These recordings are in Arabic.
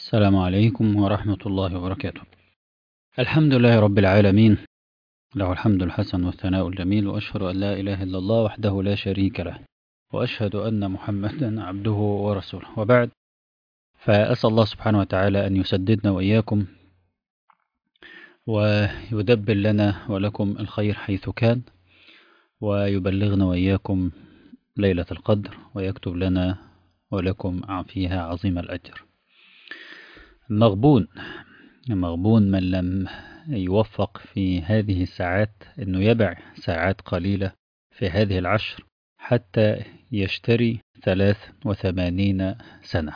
السلام عليكم ورحمة الله وبركاته. الحمد لله رب العالمين، له الحمد الحسن والثناء الجميل، وأشهد أن لا إله إلا الله وحده لا شريك له، وأشهد أن محمدا عبده ورسوله، وبعد. فأسأل الله سبحانه وتعالى أن يسددنا وإياكم ويدبر لنا ولكم الخير حيث كان، ويبلغنا وإياكم ليلة القدر، ويكتب لنا ولكم فيها عظيم الأجر. مغبون من لم يوفق في هذه الساعات أنه يبع ساعات قليلة في هذه العشر حتى يشتري 83 سنة.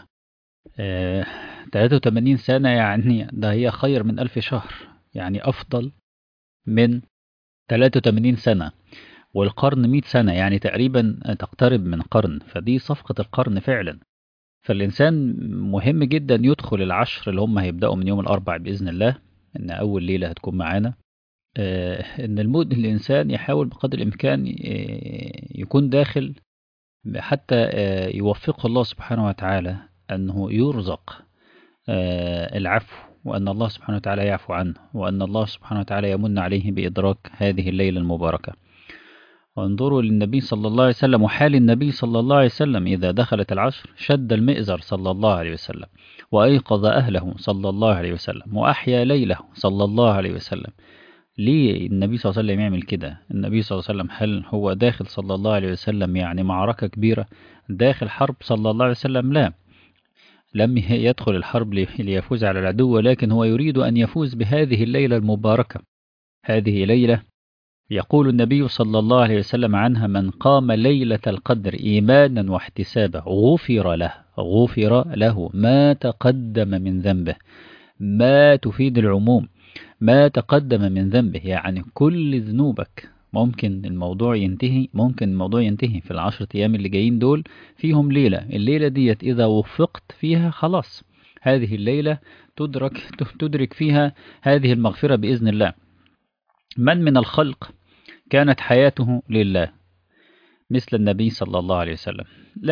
83 سنة يعني ده هي خير من 1000 شهر، يعني أفضل من 83 سنة. والقرن 100 سنة، يعني تقريبا تقترب من قرن، فدي صفقة القرن فعلا. فالإنسان مهم جدا يدخل العشر اللي هم هيبدأوا من يوم الأربع بإذن الله، إن أول ليلة هتكون معانا. إن الإنسان يحاول بقدر الإمكان يكون داخل، حتى يوفقه الله سبحانه وتعالى أنه يرزق العفو، وأن الله سبحانه وتعالى يعفو عنه، وأن الله سبحانه وتعالى يمن عليه بإدراك هذه الليلة المباركة. وانظروا للنبي صلى الله عليه وسلم، وحال النبي صلى الله عليه وسلم إذا دخلت العشر شد المئزر صلى الله عليه وسلم، وأيقظ أهله صلى الله عليه وسلم، وأحيا ليله صلى الله عليه وسلم. ليه النبي صلى الله عليه وسلم يعمل كده؟ النبي صلى الله عليه وسلم هل هو داخل صلى الله عليه وسلم يعني معركة كبيرة، داخل حرب صلى الله عليه وسلم؟ لا، لم يدخل الحرب ليفوز على العدو، ولكن هو يريد أن يفوز بهذه الليلة المباركة. هذه ليلة يقول النبي صلى الله عليه وسلم عنها: من قام ليلة القدر إيمانا واحتسابا غفر له ما تقدم من ذنبه. ما تفيد العموم، ما تقدم من ذنبه، يعني كل ذنوبك ممكن الموضوع ينتهي في العشرة أيام اللي جايين دول. فيهم الليلة ديت إذا وفقت فيها خلاص، هذه الليلة تدرك فيها هذه المغفرة بإذن الله. من الخلق كانت حياته لله مثل النبي صلى الله عليه وسلم؟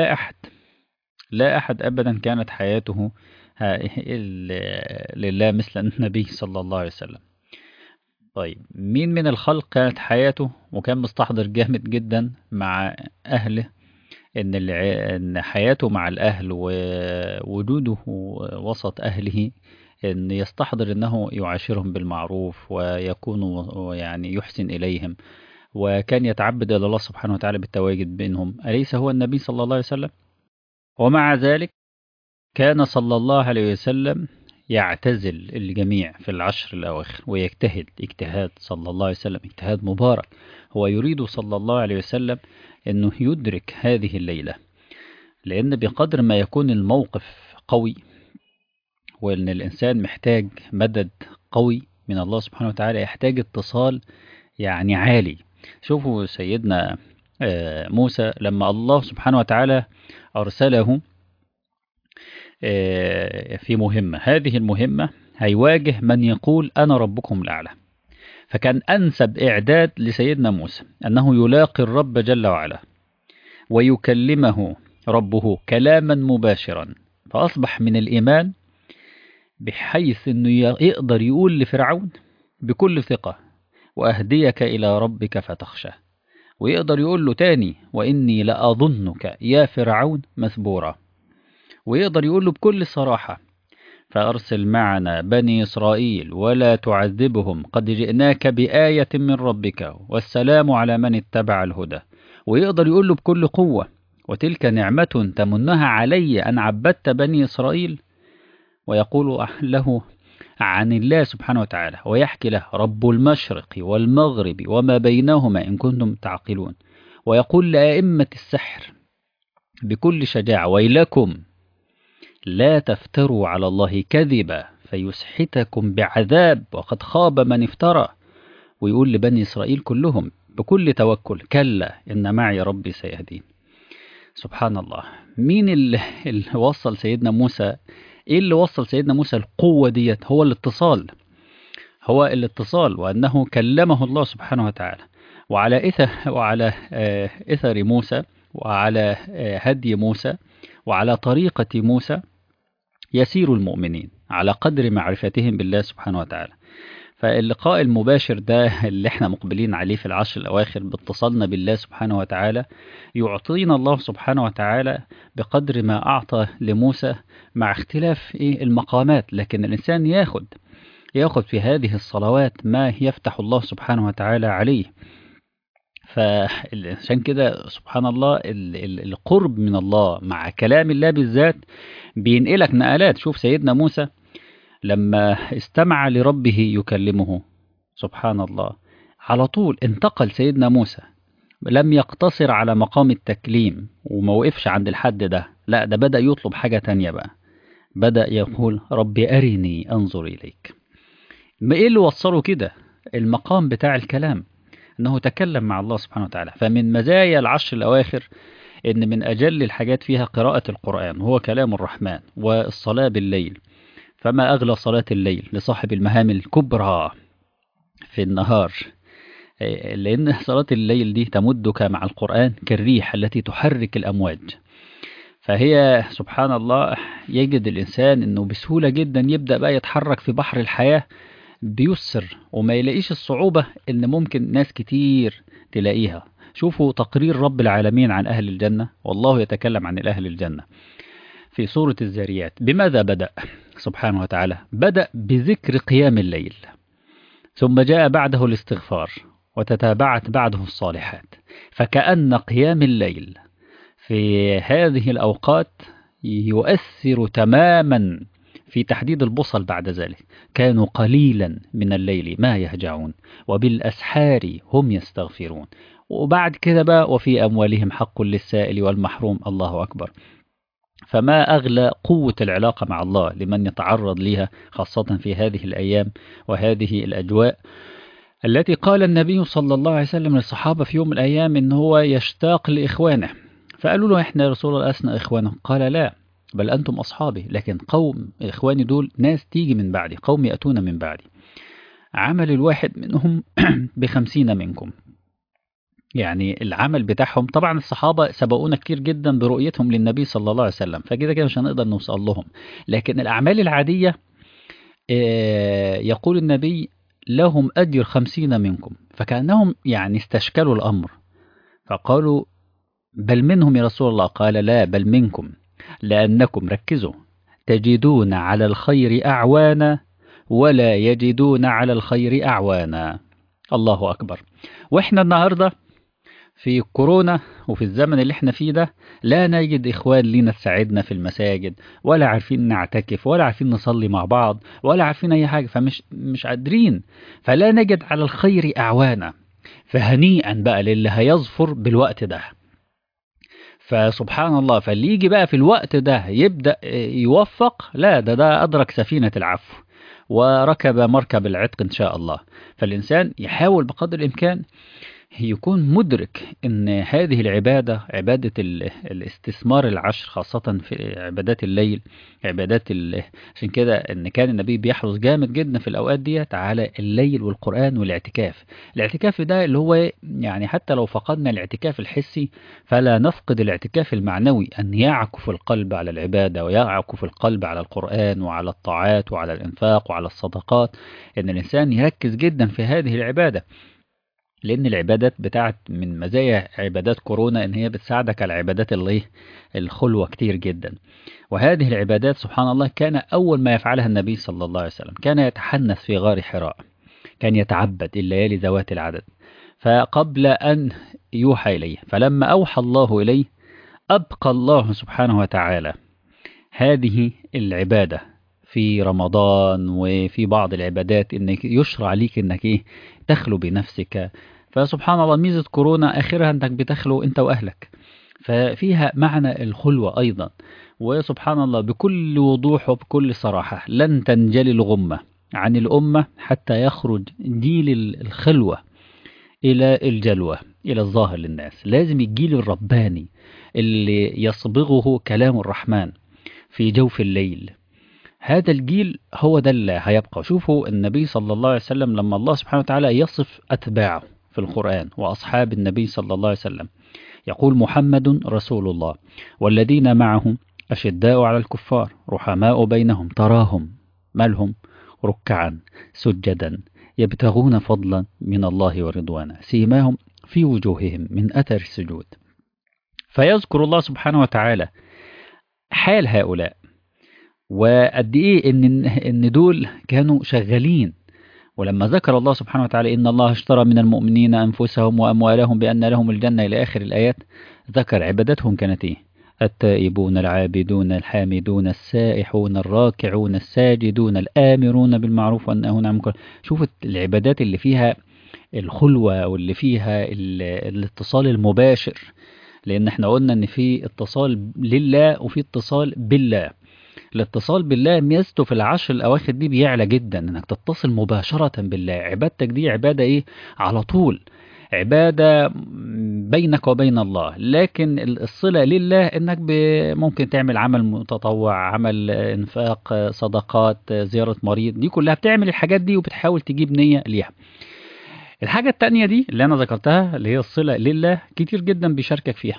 لا أحد أبدا كانت حياته لله مثل النبي صلى الله عليه وسلم. طيب، مين من الخلق كانت حياته وكان مستحضر جامد جدا مع أهله، إن حياته مع الأهل ووجوده وسط أهله، إن يستحضر أنه يعاشرهم بالمعروف ويكون يعني يحسن إليهم، وكان يتعبد إلى الله سبحانه وتعالى بالتواجد بينهم؟ أليس هو النبي صلى الله عليه وسلم؟ ومع ذلك كان صلى الله عليه وسلم يعتزل الجميع في العشر الأواخر ويجتهد اجتهاد صلى الله عليه وسلم، اجتهاد مبارك. هو يريد صلى الله عليه وسلم أنه يدرك هذه الليلة، لأن بقدر ما يكون الموقف قوي، وأن الإنسان محتاج مدد قوي من الله سبحانه وتعالى، يحتاج اتصال يعني عالي. شوفوا سيدنا موسى لما الله سبحانه وتعالى أرسله في مهمة، هذه المهمة هيواجه من يقول أنا ربكم الأعلى، فكان أنسب إعداد لسيدنا موسى أنه يلاقي الرب جل وعلا ويكلمه ربه كلاما مباشرا، فأصبح من الإيمان بحيث أنه يقدر يقول لفرعون بكل ثقة: وأهديك إلى ربك فتخشى. ويقدر يقول له تاني: وإني لأظنك يا فرعون مثبورا. ويقدر يقول له بكل صراحة: فأرسل معنا بني إسرائيل ولا تعذبهم قد جئناك بآية من ربك والسلام على من اتبع الهدى. ويقدر يقول له بكل قوة: وتلك نعمة تمنها علي أن عبدت بني إسرائيل. ويقول له عن الله سبحانه وتعالى، ويحكي له: رب المشرق والمغرب وما بينهما إن كنتم تعقلون. ويقول لأئمة السحر بكل شجاعة: ويلكم لا تفتروا على الله كذبا فيسحتكم بعذاب وقد خاب من افترى. ويقول لبني إسرائيل كلهم بكل توكل: كلا إن معي ربي سيهدين. سبحان الله. مين اللي وصل سيدنا موسى؟ إيه اللي وصل سيدنا موسى القوة ديت؟ هو الاتصال، وأنه كلمه الله سبحانه وتعالى. وعلى إثر موسى، وعلى هدي موسى، وعلى طريقة موسى، يسير المؤمنين على قدر معرفتهم بالله سبحانه وتعالى. فاللقاء المباشر ده اللي احنا مقبلين عليه في العشر الأواخر باتصالنا بالله سبحانه وتعالى يعطينا الله سبحانه وتعالى بقدر ما أعطى لموسى، مع اختلاف المقامات، لكن الإنسان ياخد في هذه الصلوات ما يفتح الله سبحانه وتعالى عليه. فعشان كده سبحان الله القرب من الله مع كلام الله بالذات بينقلك نقلات. شوف سيدنا موسى لما استمع لربه يكلمه، سبحان الله، على طول انتقل سيدنا موسى، لم يقتصر على مقام التكليم وما وقفش عند الحد ده، لا ده بدأ يطلب حاجة تانية بقى، بدأ يقول رب أرني أنظر إليك. ما إيه اللي وصله كده؟ المقام بتاع الكلام، أنه تكلم مع الله سبحانه وتعالى. فمن مزايا العشر الأواخر إن من أجل الحاجات فيها قراءة القرآن، هو كلام الرحمن، والصلاة بالليل، فما أغلى صلاة الليل لصاحب المهام الكبرى في النهار، لأن صلاة الليل دي تمدك مع القرآن كالريح التي تحرك الأمواج. فهي سبحان الله يجد الإنسان أنه بسهولة جدا يبدأ بقى يتحرك في بحر الحياة بيسر، وما يلاقيش الصعوبة أن ممكن ناس كتير تلاقيها. شوفوا تقرير رب العالمين عن أهل الجنة، والله يتكلم عن أهل الجنة في سورة الذاريات. بماذا بدأ سبحانه وتعالى؟ بدأ بذكر قيام الليل، ثم جاء بعده الاستغفار، وتتابعت بعده الصالحات. فكأن قيام الليل في هذه الأوقات يؤثر تماما في تحديد البصل بعد ذلك. كانوا قليلا من الليل ما يهجعون وبالأسحار هم يستغفرون. وبعد كده بقى وفي أموالهم حق للسائل والمحروم. الله أكبر. فما أغلى قوة العلاقة مع الله لمن يتعرض لها، خاصة في هذه الأيام وهذه الأجواء التي قال النبي صلى الله عليه وسلم للصحابة في يوم من الأيام إن هو يشتاق لإخوانه، فقالوا له إحنا يا رسول الله أسنا إخوانه، قال لا بل أنتم أصحابي، لكن قوم إخواني دول ناس تيجي من بعدي، قوم يأتون من بعدي، عمل الواحد منهم ب50 منكم. يعني العمل بتاعهم، طبعا الصحابة سبقونا كتير جدا برؤيتهم للنبي صلى الله عليه وسلم، فكده كده مش هنقدر نوصل لهم، لكن الأعمال العادية يقول النبي لهم أجر 50 منكم. فكأنهم يعني استشكلوا الأمر، فقالوا بل منهم يا رسول الله، قال لا بل منكم، لأنكم ركزوا تجدون على الخير أعوانا ولا يجدون على الخير أعوانا. الله أكبر. وإحنا النهاردة في كورونا وفي الزمن اللي احنا فيه ده لا نجد إخوان لينا تساعدنا في المساجد، ولا عارفين نعتكف، ولا عارفين نصلي مع بعض، ولا عارفين أي حاجة، مش قادرين، فلا نجد على الخير أعوانا. فهنيئا بقى للي هيظفر بالوقت ده. فسبحان الله، فاللي يجي بقى في الوقت ده يبدأ يوفق، لا ده أدرك سفينة العفو وركب مركب العتق إن شاء الله. فالإنسان يحاول بقدر الإمكان يكون مدرك ان هذه العبادة عبادة الاستثمار العشر، خاصة في عبادات الليل، عشان كده ان كان النبي بيحرص جامد جدا في الاوقات ديت على الليل والقرآن والاعتكاف. الاعتكاف ده اللي هو يعني حتى لو فقدنا الاعتكاف الحسي فلا نفقد الاعتكاف المعنوي، ان يعكف القلب على العبادة ويعكف القلب على القرآن وعلى الطاعات وعلى الانفاق وعلى الصدقات، ان الانسان يركز جدا في هذه العبادة. لأن العبادات بتاعت من مزايا عبادات كورونا إن هي بتساعدك على عبادات الخلوة كتير جدا. وهذه العبادات سبحان الله كان أول ما يفعلها النبي صلى الله عليه وسلم كان يتحنث في غار حراء، كان يتعبد الليالي ذوات العدد، فقبل أن يوحى إليه، فلما أوحى الله إليه أبقى الله سبحانه وتعالى هذه العبادة في رمضان وفي بعض العبادات إنك يشرع ليك إنك تخلو بنفسك. فسبحان الله ميزة كورونا آخرها أنك بتخلو أنت وأهلك، ففيها معنى الخلوة أيضا. وسبحان الله بكل وضوح وبكل صراحة لن تنجلي الغمة عن الأمة حتى يخرج جيل الخلوة إلى الجلوة، إلى الظاهر للناس. لازم الجيل الرباني اللي يصبغه كلام الرحمن في جوف الليل، هذا الجيل هو ده اللي هيبقى. شوفوا النبي صلى الله عليه وسلم لما الله سبحانه وتعالى يصف أتباعه في القرآن وأصحاب النبي صلى الله عليه وسلم، يقول محمد رسول الله والذين معه أشداء على الكفار رحماء بينهم تراهم مالهم ركعا سجدا يبتغون فضلا من الله ورضوانا سيماهم في وجوههم من أثر السجود. فيذكر الله سبحانه وتعالى حال هؤلاء، وقد إيه إن دول كانوا شغالين. ولما ذكر الله سبحانه وتعالى إن الله اشترى من المؤمنين أنفسهم وأموالهم بأن لهم الجنة إلى آخر الآيات، ذكر عبادتهم كانت إيه؟ التائبون العابدون الحامدون السائحون الراكعون الساجدون الآمرون بالمعروف والناهون عن المنكر. شوف العبادات اللي فيها الخلوة واللي فيها الاتصال المباشر، لأن احنا قلنا إن في اتصال لله وفي اتصال بالله. الاتصال بالله ميزته في العشر الأواخر دي بيعلى جدا، إنك تتصل مباشرة بالله. عبادتك دي عبادة إيه؟ على طول عبادة بينك وبين الله. لكن الصلة لله إنك ممكن تعمل عمل متطوع، عمل إنفاق، صدقات، زيارة مريض، دي كلها بتعمل الحاجات دي وبتحاول تجيب نية ليها. الحاجة التانية دي اللي أنا ذكرتها اللي هي الصلة لله، كتير جدا بيشاركك فيها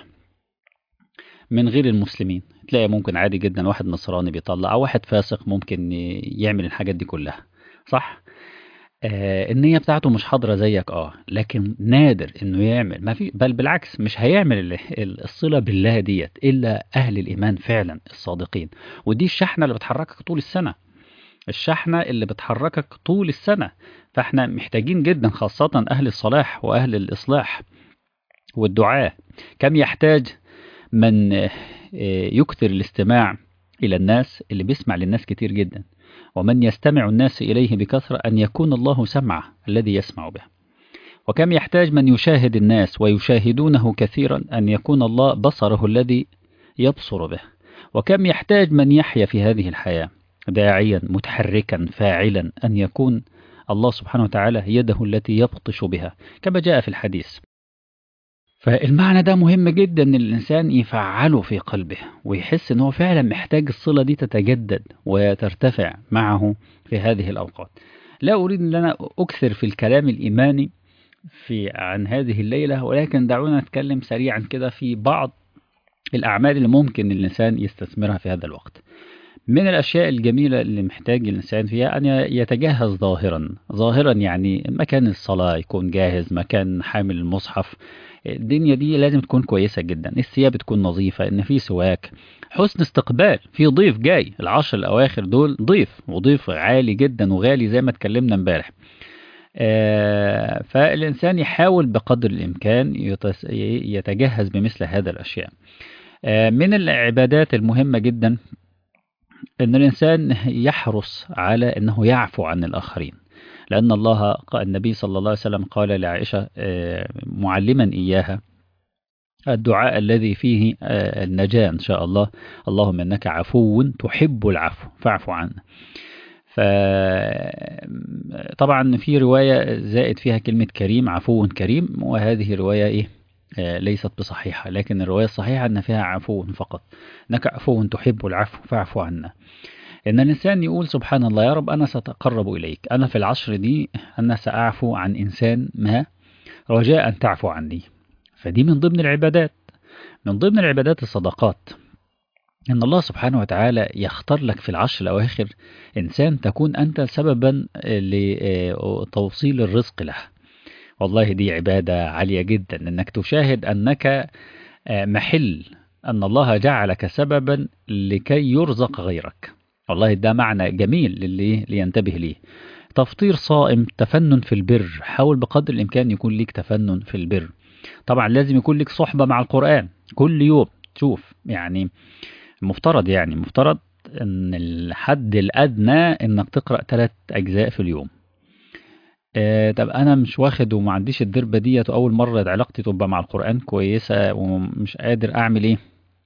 من غير المسلمين. تلاقي ممكن عادي جدا واحد نصراني بيطلع، أو واحد فاسق ممكن يعمل الحاجات دي كلها، صح؟ النية بتاعته مش حاضرة زيك، لكن نادر انه يعمل، ما في، بل بالعكس مش هيعمل الصلة بالله ديت الا اهل الايمان فعلا الصادقين. ودي الشحنة اللي بتحركك طول السنة، الشحنة اللي بتحركك طول السنة. فاحنا محتاجين جدا خاصة اهل الصلاح واهل الاصلاح والدعاء. كم يحتاج من يكثر الاستماع الى الناس، اللي بيسمع للناس كتير جدا. ومن يستمع الناس إليه بكثرة أن يكون الله سمعه الذي يسمع به. وكم يحتاج من يشاهد الناس ويشاهدونه كثيرا أن يكون الله بصره الذي يبصر به. وكم يحتاج من يحيا في هذه الحياة داعيا متحركا فاعلا أن يكون الله سبحانه وتعالى يده التي يبطش بها كما جاء في الحديث. فالمعنى ده مهم جدا ان الانسان يفعله في قلبه ويحس ان هو فعلا محتاج الصلة دي تتجدد وترتفع معه في هذه الاوقات. لا اريد ان انا اكثر في الكلام الايماني عن هذه الليلة، ولكن دعونا نتكلم سريعا كده في بعض الاعمال اللي ممكن الانسان يستثمرها في هذا الوقت. من الاشياء الجميلة اللي محتاج الانسان فيها ان يتجهز ظاهرا، يعني مكان الصلاة يكون جاهز، مكان حامل المصحف. الدنيا دي لازم تكون كويسة جدا، الثياب تكون نظيفة، ان في سواك، حسن استقبال، في ضيف جاي. العشر الاواخر دول ضيف، وضيف عالي جدا وغالي زي ما اتكلمنا امبارح. فالانسان يحاول بقدر الامكان يتجهز بمثل هذا الاشياء. من العبادات المهمة جدا ان الانسان يحرص على انه يعفو عن الاخرين، لأن النبي صلى الله عليه وسلم قال لعائشة معلما إياها الدعاء الذي فيه النجاة إن شاء الله: اللهم إنك عفو تحب العفو فاعف عنا. طبعا في رواية زائد فيها كلمة كريم، عفو كريم، وهذه رواية ليست بصحيحة، لكن الرواية الصحيحة أن فيها عفو فقط، إنك عفو تحب العفو فاعف عنا. إن الإنسان يقول سبحان الله يا رب أنا سأتقرب إليك، أنا في العشر دي أنا سأعفو عن إنسان ما رجاء أن تعفو عني. فدي من ضمن العبادات، من ضمن العبادات الصدقات، إن الله سبحانه وتعالى يختار لك في العشر الأواخر إنسان تكون أنت سببا لتوصيل الرزق له. والله دي عبادة عالية جدا، أنك تشاهد أنك محل، أن الله جعلك سببا لكي يرزق غيرك. والله ده معنى جميل للي ينتبه ليه. تفطير صائم، تفنن في البر، حاول بقدر الإمكان يكون ليك تفنن في البر. طبعا لازم يكون لك صحبة مع القرآن كل يوم. شوف يعني مفترض أن الحد الأدنى أنك تقرأ 3 أجزاء في اليوم. طب أنا مش واخد وما عنديش الدربة ديت، وأول مرة علاقتي تبقى مع القرآن كويسة ومش قادر أعمل إيه؟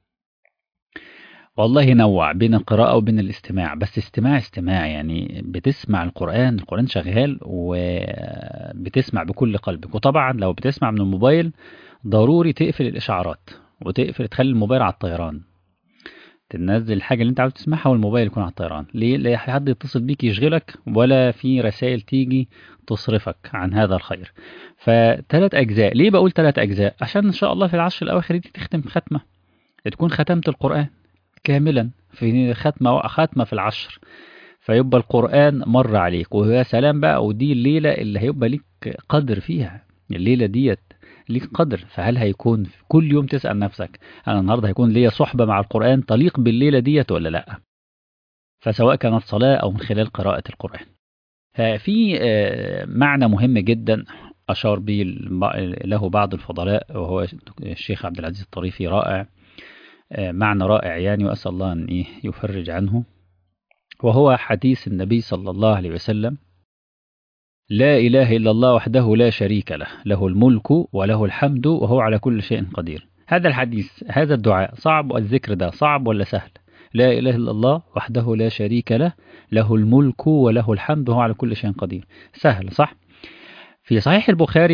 والله نوع بين القراءة وبين الاستماع، بس استماع يعني بتسمع القرآن شغال وبتسمع بكل قلبك. وطبعا لو بتسمع من الموبايل ضروري تقفل الإشعارات تخلي الموبايل على الطيران، تنزل الحاجة اللي انت عاوز تسمعها والموبايل يكون على الطيران. ليه؟ لا حد يتصل بيك يشغلك ولا في رسائل تيجي تصرفك عن هذا الخير. ف3 أجزاء. ليه بقول 3 أجزاء؟ عشان إن شاء الله في العشر الأواخر دي تختم ختمة، تكون ختمت القرآن. كاملا في ختمة في العشر، فيبقى القرآن مر عليك، ويا سلام بقى، ودي الليلة اللي هيبقى ليك قدر فيها، الليلة ديت ليك قدر. فهل هيكون كل يوم تسأل نفسك أنا النهاردة هيكون ليا صحبة مع القرآن تليق بالليلة ديت ولا لأ؟ فسواء كانت صلاة أو من خلال قراءة القرآن. في معنى مهم جدا أشار به له بعض الفضلاء، وهو الشيخ عبد العزيز الطريفي، رائع، معنى رائع يعني، وأسأل الله أن يفرج عنه. وهو حديث النبي صلى الله عليه وسلم: لا إله إلا الله وحده لا شريك له، له الملك وله الحمد وهو على كل شيء قدير. هذا الحديث، هذا الدعاء صعب، والذكر ده صعب ولا سهل؟ لا إله إلا الله وحده لا شريك له، له الملك وله الحمد وهو على كل شيء قدير. سهل صح؟ في صحيح البخاري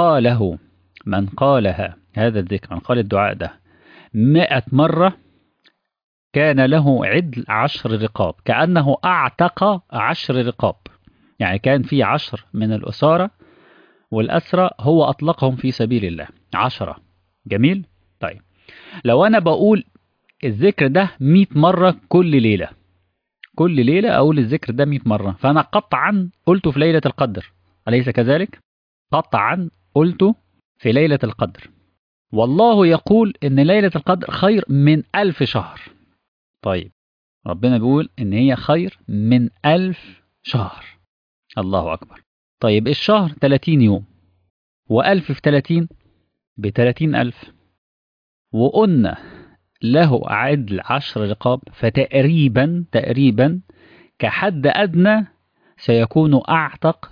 من قالها، هذا الذكر، من قال الدعاء ده 100 مرة كان له عدل 10 رقاب، كأنه أعتق 10 رقاب. يعني كان في 10 من الأسارة والأسرى هو أطلقهم في سبيل الله، 10. جميل؟ طيب لو أنا بقول الذكر ده 100 مرة كل ليلة، كل ليلة أقول الذكر ده 100 مرة، فأنا قطعا قلته في ليلة القدر، أليس كذلك؟ قطعا قلته في ليلة القدر، والله يقول إن ليلة القدر خير من 1000 شهر. طيب ربنا بيقول إن هي خير من 1000 شهر. الله أكبر. طيب الشهر 30 يوم، و1000 في 30 ب30,000، وقلنا له عدل 10 رقاب، فتقريبا كحد أدنى سيكون أعتق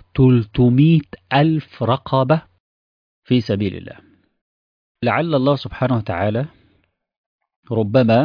300,000 رقبة في سبيل الله. لعل الله سبحانه وتعالى، ربما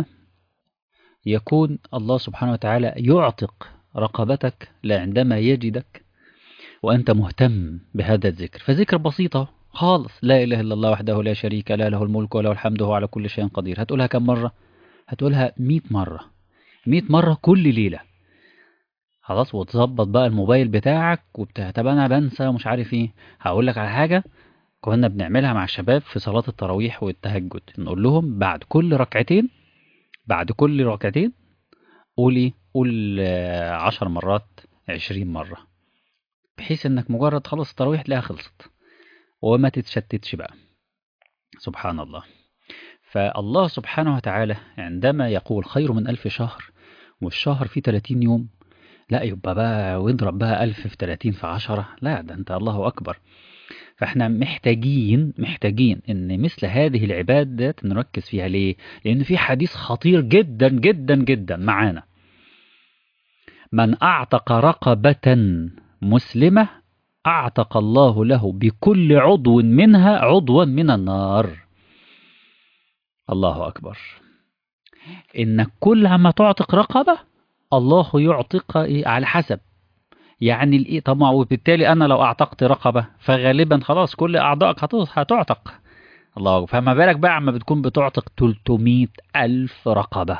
يكون الله سبحانه وتعالى يعتق رقبتك عندما يجدك وأنت مهتم بهذا الذكر. فذكر بسيطة خالص، لا إله إلا الله وحده لا شريك له، له الملك وله الحمد وهو على كل شيء قدير. هتقولها كم مرة؟ هتقولها 100 مرة، 100 مرة كل ليلة. خلاص، وتظبط بقى الموبايل بتاعك طب أنا بنسى ومش عارف إيه. هقول لك على حاجة كنا بنعملها مع الشباب في صلاة التراويح والتهجد، نقول لهم بعد كل ركعتين قول 10 مرات، 20 مرة، بحيث انك مجرد خلص التراويح تلاقيها خلصت وما تتشتتش بقى. سبحان الله. فالله سبحانه وتعالى عندما يقول خير من 1000 شهر، والشهر فيه 30 يوم، لا يبقى بقى واضرب بقى 1000 في 30 في 10، لا ده انت الله أكبر. فاحنا محتاجين ان مثل هذه العبادات نركز فيها. ليه؟ لأن في حديث خطير جدا جدا جدا معانا: من أعتق رقبة مسلمة أعتق الله له بكل عضو منها عضوا من النار. الله أكبر. إنك كل عما تعتق رقبة الله يعتق على حسب، يعني الإيه طبعا. وبالتالي أنا لو أعتقت رقبة فغالبا خلاص كل أعضائك هتعتق. الله أكبر. فما بالك بقى عما بتكون بتعتق 300,000 رقبة.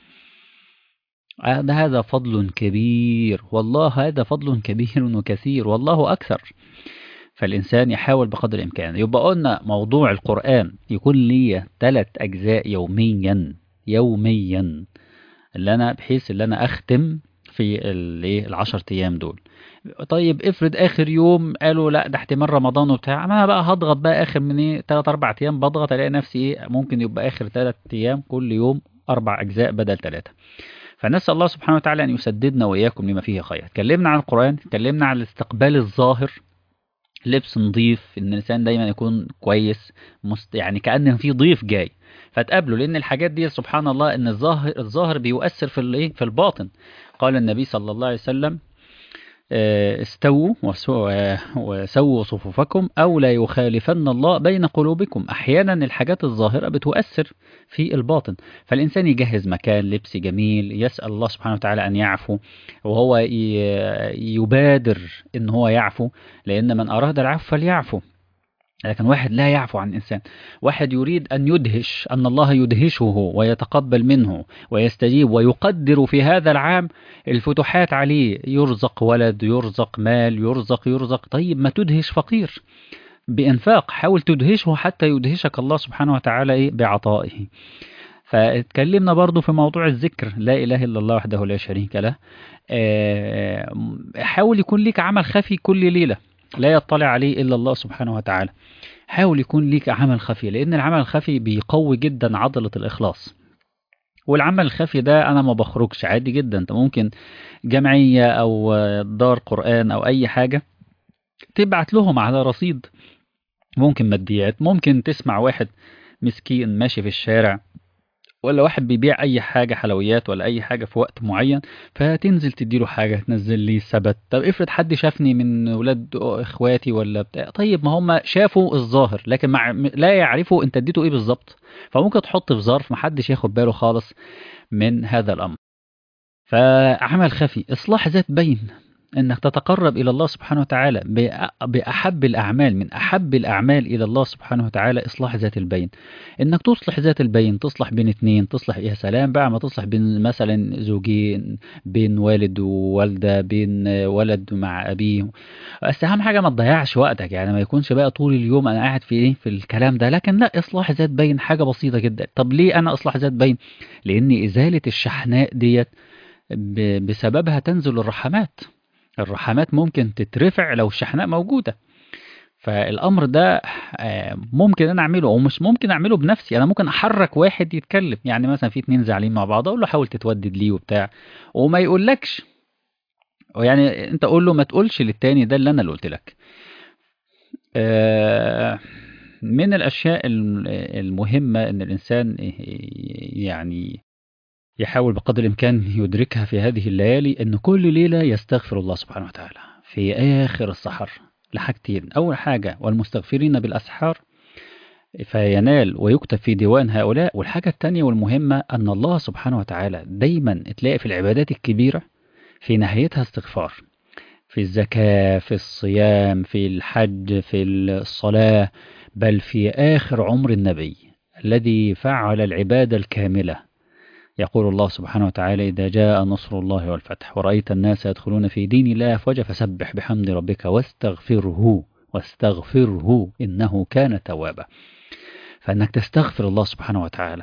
هذا فضل كبير والله، هذا فضل كبير وكثير والله أكثر. فالإنسان يحاول بقدر الإمكان. يبقى قلنا موضوع القرآن يكون لي 3 أجزاء يوميا، بحيث اللي أنا أختم في 10 أيام دول. طيب افرض آخر يوم قالوا لا ده احتمال رمضان وبتاع، ما بقى هضغط بقى آخر من 3-4 أيام، بضغط ألاقي نفسي ممكن يبقى آخر 3 أيام كل يوم 4 أجزاء بدل 3. فنسأل الله سبحانه وتعالى أن يسددنا وإياكم لما فيه خير. اتكلمنا عن القرآن، اتكلمنا عن الاستقبال الظاهر، لبس نظيف، ان الانسان دايما يكون كويس، يعني كأن في ضيف جاي فتقابله، لان الحاجات دي سبحان الله ان الظاهر بيؤثر في الباطن. قال النبي صلى الله عليه وسلم: استووا وسووا صفوفكم أو لا يخالفن الله بين قلوبكم. أحيانا الحاجات الظاهرة بتؤثر في الباطن، فالإنسان يجهز مكان لبس جميل، يسأل الله سبحانه وتعالى أن يعفو، وهو يبادر أن هو يعفو، لأن من أراد العفو فليعفو. لكن واحد لا يعفو عن إنسان، واحد يريد أن يدهش، أن الله يدهشه ويتقبل منه ويستجيب ويقدر في هذا العام الفتوحات عليه، يرزق ولد، يرزق مال، يرزق. طيب ما تدهش فقير بإنفاق، حاول تدهشه حتى يدهشك الله سبحانه وتعالى بعطائه. فاتكلمنا برضو في موضوع الذكر، لا إله إلا الله وحده لا شريك له. حاول يكون ليك عمل خفي كل ليلة لا يطلع عليه إلا الله سبحانه وتعالى. حاول يكون ليك عمل خفي، لأن العمل الخفي بيقوي جدا عضلة الإخلاص. والعمل الخفي ده أنا ما بخرجش عادي جدا، أنت ممكن جمعية أو دار قرآن أو أي حاجة تبعت لهم على رصيد، ممكن ماديات، ممكن تسمع واحد مسكين ماشي في الشارع، ولا واحد بيبيع اي حاجه حلويات ولا اي حاجه في وقت معين، فتنزل تديله حاجه، تنزل لي سبت. طب افرض حد شافني من ولاد اخواتي ولا بتاع، طيب ما هم شافوا الظاهر لكن لا يعرفوا انت اديته ايه بالظبط، فممكن تحط في ظرف محدش ياخد باله خالص من هذا الامر. فعمل خفي، إصلاح ذات بين، إنك تتقرب إلى الله سبحانه وتعالى بأحب الأعمال، من أحب الأعمال إلى الله سبحانه وتعالى إصلاح ذات البين. إنك تصلح ذات البين، تصلح بين اتنين، تصلح يا سلام بقى ما تصلح بين مثلا زوجين، بين والد ووالدة، بين ولد مع أبيه. بس أهم حاجة ما تضيعش وقتك، يعني ما يكونش بقى طول اليوم أنا قاعد في إيه في الكلام ده، لكن لا، إصلاح ذات بين حاجة بسيطة جدا. طب ليه أنا إصلاح ذات بين؟ لأن إزالة الشحناء ديت بسببها تنزل الرحمات. الرحمات ممكن تترفع لو الشحناء موجودة. فالأمر ده ممكن أنا أعمله، أو مش ممكن أعمله بنفسي، أنا ممكن أحرك واحد يتكلم. يعني مثلا في اتنين زعلين مع بعض، أقول له حاول تتودد ليه وبتاع، وما يقولكش، يعني أنت قول له ما تقولش للتاني ده اللي أنا اللي قلت لك. من الأشياء المهمة إن الإنسان يعني يحاول بقدر الإمكان يدركها في هذه الليالي، أن كل ليلة يستغفر الله سبحانه وتعالى في آخر السحر لحاجتين. أول حاجة والمستغفرين بالأسحار فينال ويكتب في ديوان هؤلاء. والحاجة التانية والمهمة أن الله سبحانه وتعالى دايما تلاقي في العبادات الكبيرة في نهايتها استغفار، في الزكاة، في الصيام، في الحج، في الصلاة، بل في آخر عمر النبي الذي فعل العبادة الكاملة. يقول الله سبحانه وتعالى: إذا جاء نصر الله والفتح ورأيت الناس يدخلون في دين الله أفواجا فسبح بحمد ربك واستغفره إنه كان توابا. فإنك تستغفر الله سبحانه وتعالى،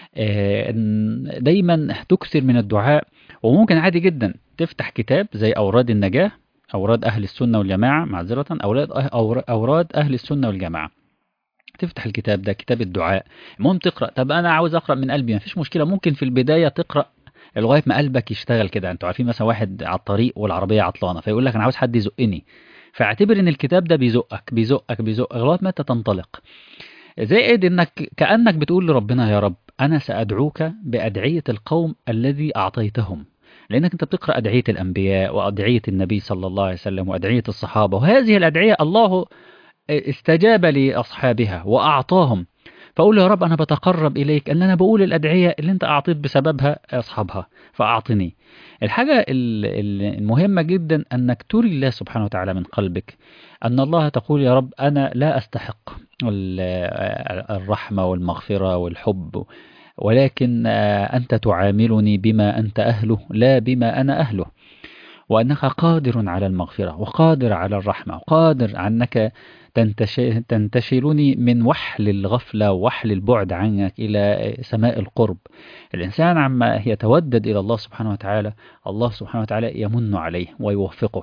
دايما تكثر من الدعاء. وممكن عادي جدا تفتح كتاب زي أوراد النجاة، أوراد أهل السنة والجماعة، معذرة، أوراد أهل السنة والجماعة، تفتح الكتاب ده كتاب الدعاء. المهم تقرأ. طب أنا عاوز أقرأ من قلبي، مفيش مشكلة، ممكن في البداية تقرأ لغاية ما قلبك يشتغل كده. أنتوا عارفين مثلا واحد على الطريق والعربية عطلانة فيقول لك أنا عاوز حد يزقني، فاعتبر إن الكتاب ده بيزقك بيزقك بيزقك لغاية ما تنطلق. زائد إنك كأنك بتقول لربنا: يا رب أنا سأدعوك بأدعية القوم الذي أعطيتهم، لأنك أنت بتقرأ أدعية الأنبياء وأدعية النبي صلى الله عليه وسلم وأدعية الصحابة، وهذه الأدعية الله استجاب لأصحابها وأعطاهم. فأقول يا رب أنا بتقرب إليك أن أنا بقول الأدعية اللي أنت أعطيت بسببها أصحابها، فأعطني. الحاجة المهمة جدا أنك تري الله سبحانه وتعالى من قلبك أن الله تقول: يا رب أنا لا أستحق الرحمة والمغفرة والحب، ولكن أنت تعاملني بما أنت أهله لا بما أنا أهله، وأنك قادر على المغفرة وقادر على الرحمة وقادر أنك تنتشلني من وحل الغفلة ووحل البعد عنك إلى سماء القرب. الإنسان عما يتودد إلى الله سبحانه وتعالى، الله سبحانه وتعالى يمن عليه ويوفقه.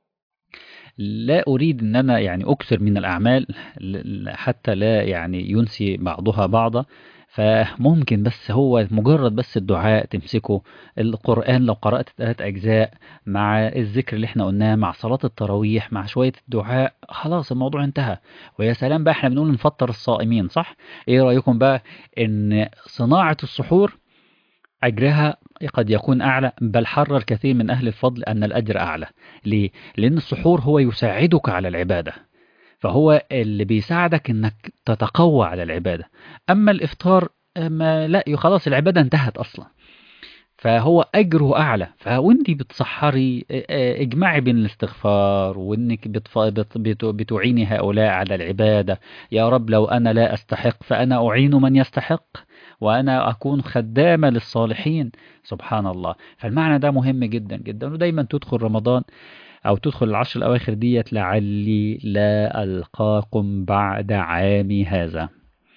لا أريد أن أنا يعني أكثر من الأعمال حتى لا يعني ينسي بعضها بعضا، فممكن بس هو مجرد بس الدعاء تمسكه، القرآن لو قرأت 3 أجزاء مع الذكر اللي احنا قلناه مع صلاة التراويح مع شوية الدعاء، خلاص الموضوع انتهى. ويا سلام بقى، احنا بنقول نفطر الصائمين صح؟ ايه رأيكم بقى ان صناعة السحور أجرها قد يكون أعلى، بل حرر كثير من أهل الفضل أن الأجر أعلى. ليه؟ لأن السحور هو يساعدك على العبادة، فهو اللي بيساعدك أنك تتقوى على العبادة. أما الإفطار ما لا، خلاص العبادة انتهت أصلا، فهو أجره أعلى. فوانتي بتسحري اجمعي بين الاستغفار وانك بتعيني هؤلاء على العبادة. يا رب لو أنا لا أستحق فأنا أعين من يستحق، وأنا أكون خدامة للصالحين. سبحان الله. فالمعنى ده مهم جدا جدا. ودايما تدخل رمضان أو تدخل العشر الأواخر ديت: لعلي لا ألقاكم بعد عامي هذا.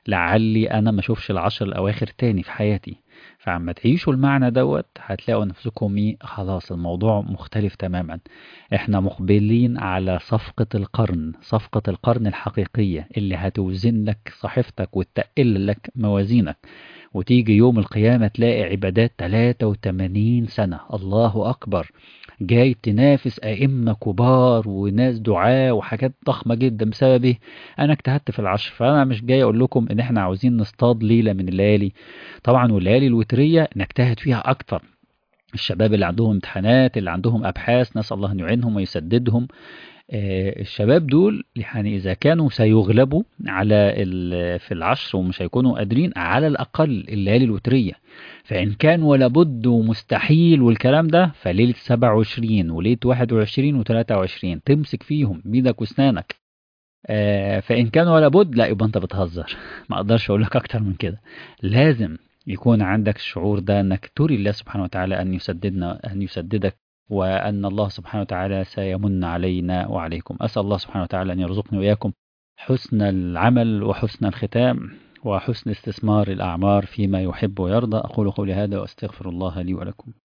لعلي أنا ما أشوفش العشر الأواخر تاني في حياتي. فعما تعيشوا المعنى دوت هتلاقوا نفسكم خلاص الموضوع مختلف تماما. احنا مقبلين على صفقة القرن، صفقة القرن الحقيقية اللي هتوزن لك صحيفتك وتقل لك موازينك، وتيجي يوم القيامة تلاقي عبادات 83 سنة، الله أكبر، جاي تنافس أئمة كبار وناس دعاة وحاجات ضخمة جدا بسبب إيه؟ أنا اجتهدت في العشر. فأنا مش جاي أقول لكم إن إحنا عاوزين نصطاد ليلة من الليالي، طبعا والليالي الوترية نجتهد فيها أكتر. الشباب اللي عندهم امتحانات، اللي عندهم أبحاث، نسأل الله أن يعينهم ويسددهم. الشباب دول يعني إذا كانوا سيغلبوا في العشر ومش هيكونوا قادرين، على الأقل الليالي الوترية. فإن كان ولا بد ومستحيل والكلام ده، فليلة 27 وليلة 21 و23 تمسك فيهم بيدك واسنانك. فإن كان ولا بد، لا يبقى أنت بتهزر. ما أقدرش أقول لك أكتر من كده. لازم يكون عندك الشعور ده، أنك تري الله سبحانه وتعالى أن يسددك، وأن الله سبحانه وتعالى سيمن علينا وعليكم. أسأل الله سبحانه وتعالى أن يرزقني وإياكم حسن العمل وحسن الختام وحسن استثمار الأعمار فيما يحب ويرضى. أقول قولي هذا وأستغفر الله لي ولكم.